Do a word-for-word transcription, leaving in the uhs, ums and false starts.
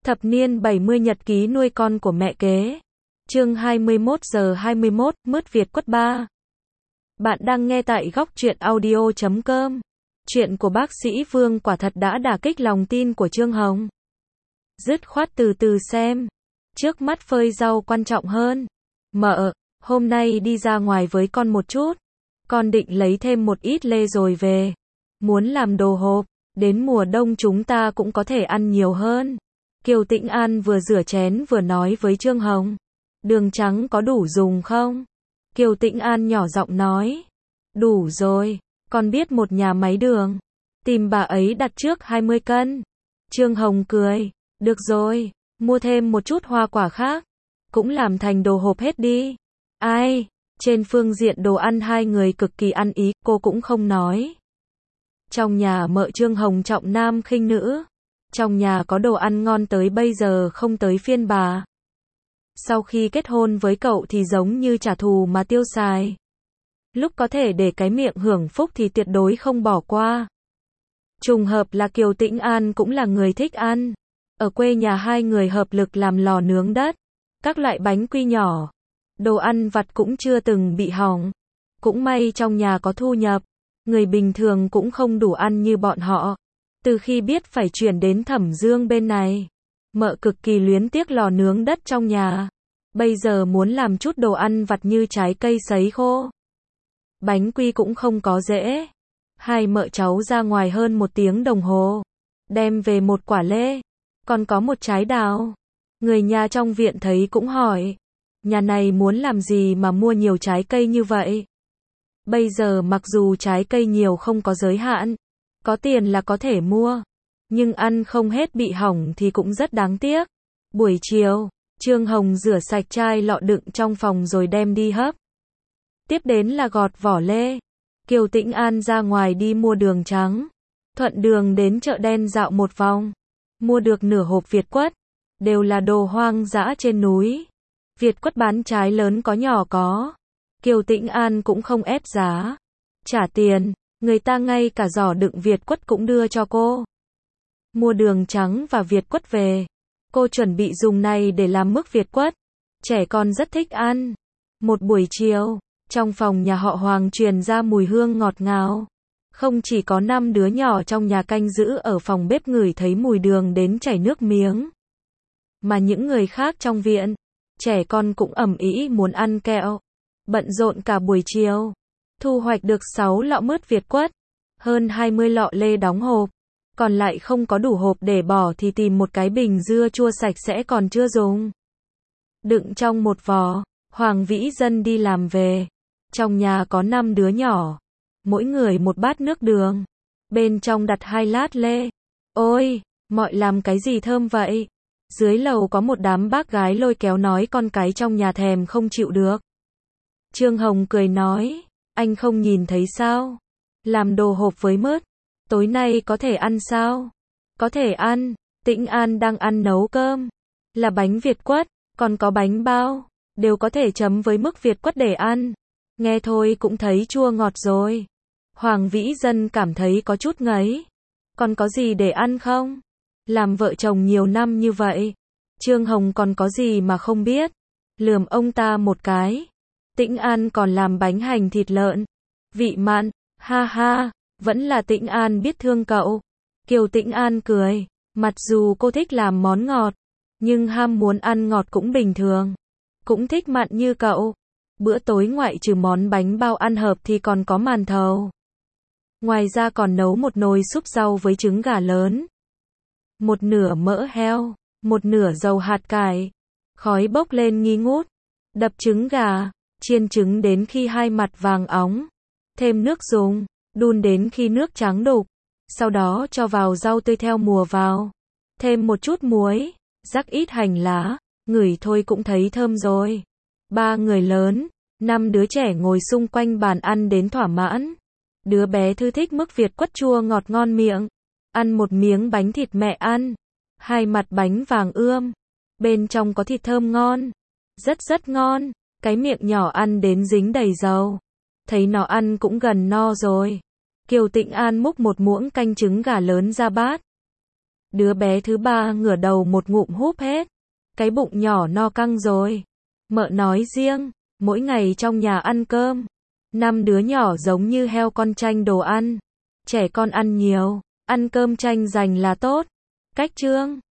Thập niên bảy mươi nhật ký nuôi con của mẹ kế. Chương hai mươi mốt giờ hai mươi mốt, mứt Việt Quất ba. Bạn đang nghe tại góc truyện audio chấm com. Chuyện của bác sĩ Vương quả thật đã đả kích lòng tin của Trương Hồng. Dứt khoát từ từ xem. Trước mắt phơi rau quan trọng hơn. Mợ, hôm nay đi ra ngoài với con một chút. Con định lấy thêm một ít lê rồi về. Muốn làm đồ hộp, đến mùa đông chúng ta cũng có thể ăn nhiều hơn. Kiều Tĩnh An vừa rửa chén vừa nói với Trương Hồng. Đường trắng có đủ dùng không? Kiều Tĩnh An nhỏ giọng nói. Đủ rồi, con biết một nhà máy đường. Tìm bà ấy đặt trước hai mươi cân. Trương Hồng cười. Được rồi, mua thêm một chút hoa quả khác. Cũng làm thành đồ hộp hết đi. Ai? Trên phương diện đồ ăn hai người cực kỳ ăn ý, cô cũng không nói. Trong nhà mợ Trương Hồng trọng nam khinh nữ. Trong nhà có đồ ăn ngon tới bây giờ không tới phiên bà. Sau khi kết hôn với cậu thì giống như trả thù mà tiêu xài. Lúc có thể để cái miệng hưởng phúc thì tuyệt đối không bỏ qua. Trùng hợp là Kiều Tĩnh An cũng là người thích ăn. Ở quê nhà hai người hợp lực làm lò nướng đất. Các loại bánh quy nhỏ. Đồ ăn vặt cũng chưa từng bị hỏng. Cũng may trong nhà có thu nhập. Người bình thường cũng không đủ ăn như bọn họ. Từ khi biết phải chuyển đến Thẩm Dương bên này, mợ cực kỳ luyến tiếc lò nướng đất trong nhà. Bây giờ muốn làm chút đồ ăn vặt như trái cây sấy khô. Bánh quy cũng không có dễ. Hai mợ cháu ra ngoài hơn một tiếng đồng hồ. Đem về một quả lê. Còn có một trái đào. Người nhà trong viện thấy cũng hỏi. Nhà này muốn làm gì mà mua nhiều trái cây như vậy? Bây giờ mặc dù trái cây nhiều không có giới hạn. Có tiền là có thể mua. Nhưng ăn không hết bị hỏng thì cũng rất đáng tiếc. Buổi chiều, Trương Hồng rửa sạch chai lọ đựng trong phòng rồi đem đi hấp. Tiếp đến là gọt vỏ lê. Kiều Tĩnh An ra ngoài đi mua đường trắng. Thuận đường đến chợ đen dạo một vòng. Mua được nửa hộp Việt Quất. Đều là đồ hoang dã trên núi. Việt Quất bán trái lớn có nhỏ có. Kiều Tĩnh An cũng không ép giá. Trả tiền. Người ta ngay cả giỏ đựng Việt Quất cũng đưa cho cô. Mua đường trắng và Việt Quất về. Cô chuẩn bị dùng này để làm mứt Việt Quất. Trẻ con rất thích ăn. Một buổi chiều, trong phòng nhà họ Hoàng truyền ra mùi hương ngọt ngào. Không chỉ có năm đứa nhỏ trong nhà canh giữ ở phòng bếp ngửi thấy mùi đường đến chảy nước miếng. Mà những người khác trong viện, trẻ con cũng ầm ĩ muốn ăn kẹo. Bận rộn cả buổi chiều. Thu hoạch được sáu lọ mứt Việt Quất, hơn hai mươi lọ lê đóng hộp, còn lại không có đủ hộp để bỏ thì tìm một cái bình dưa chua sạch sẽ còn chưa dùng. Đựng trong một vò, Hoàng Vĩ Dân đi làm về. Trong nhà có năm đứa nhỏ, mỗi người một bát nước đường, bên trong đặt hai lát lê. Ôi, mọi làm cái gì thơm vậy? Dưới lầu có một đám bác gái lôi kéo nói con cái trong nhà thèm không chịu được. Trương Hồng cười nói. Anh không nhìn thấy sao? Làm đồ hộp với mứt. Tối nay có thể ăn sao? Có thể ăn. Tĩnh An đang ăn nấu cơm. Là bánh Việt Quất, còn có bánh bao. Đều có thể chấm với mứt Việt Quất để ăn. Nghe thôi cũng thấy chua ngọt rồi. Hoàng Vĩ Dân cảm thấy có chút ngấy. Còn có gì để ăn không? Làm vợ chồng nhiều năm như vậy. Trương Hồng còn có gì mà không biết? Lườm ông ta một cái. Tĩnh An còn làm bánh hành thịt lợn. Vị mặn, ha ha, vẫn là Tĩnh An biết thương cậu. Kiều Tĩnh An cười, mặc dù cô thích làm món ngọt, nhưng ham muốn ăn ngọt cũng bình thường. Cũng thích mặn như cậu. Bữa tối ngoại trừ món bánh bao ăn hợp thì còn có màn thầu. Ngoài ra còn nấu một nồi súp rau với trứng gà lớn. Một nửa mỡ heo, một nửa dầu hạt cải. Khói bốc lên nghi ngút. Đập trứng gà. Chiên trứng đến khi hai mặt vàng óng. Thêm nước dùng. Đun đến khi nước trắng đục. Sau đó cho vào rau tươi theo mùa vào. Thêm một chút muối. Rắc ít hành lá. Ngửi thôi cũng thấy thơm rồi. Ba người lớn. Năm đứa trẻ ngồi xung quanh bàn ăn đến thỏa mãn. Đứa bé Thư thích mứt Việt Quất chua ngọt ngon miệng. Ăn một miếng bánh thịt mẹ ăn. Hai mặt bánh vàng ươm. Bên trong có thịt thơm ngon. Rất rất ngon. Cái miệng nhỏ ăn đến dính đầy dầu. Thấy nó ăn cũng gần no rồi. Kiều Tĩnh An múc một muỗng canh trứng gà lớn ra bát. Đứa bé thứ ba ngửa đầu một ngụm húp hết. Cái bụng nhỏ no căng rồi. Mợ nói riêng, mỗi ngày trong nhà ăn cơm. Năm đứa nhỏ giống như heo con tranh đồ ăn. Trẻ con ăn nhiều, ăn cơm tranh giành là tốt. Cách chương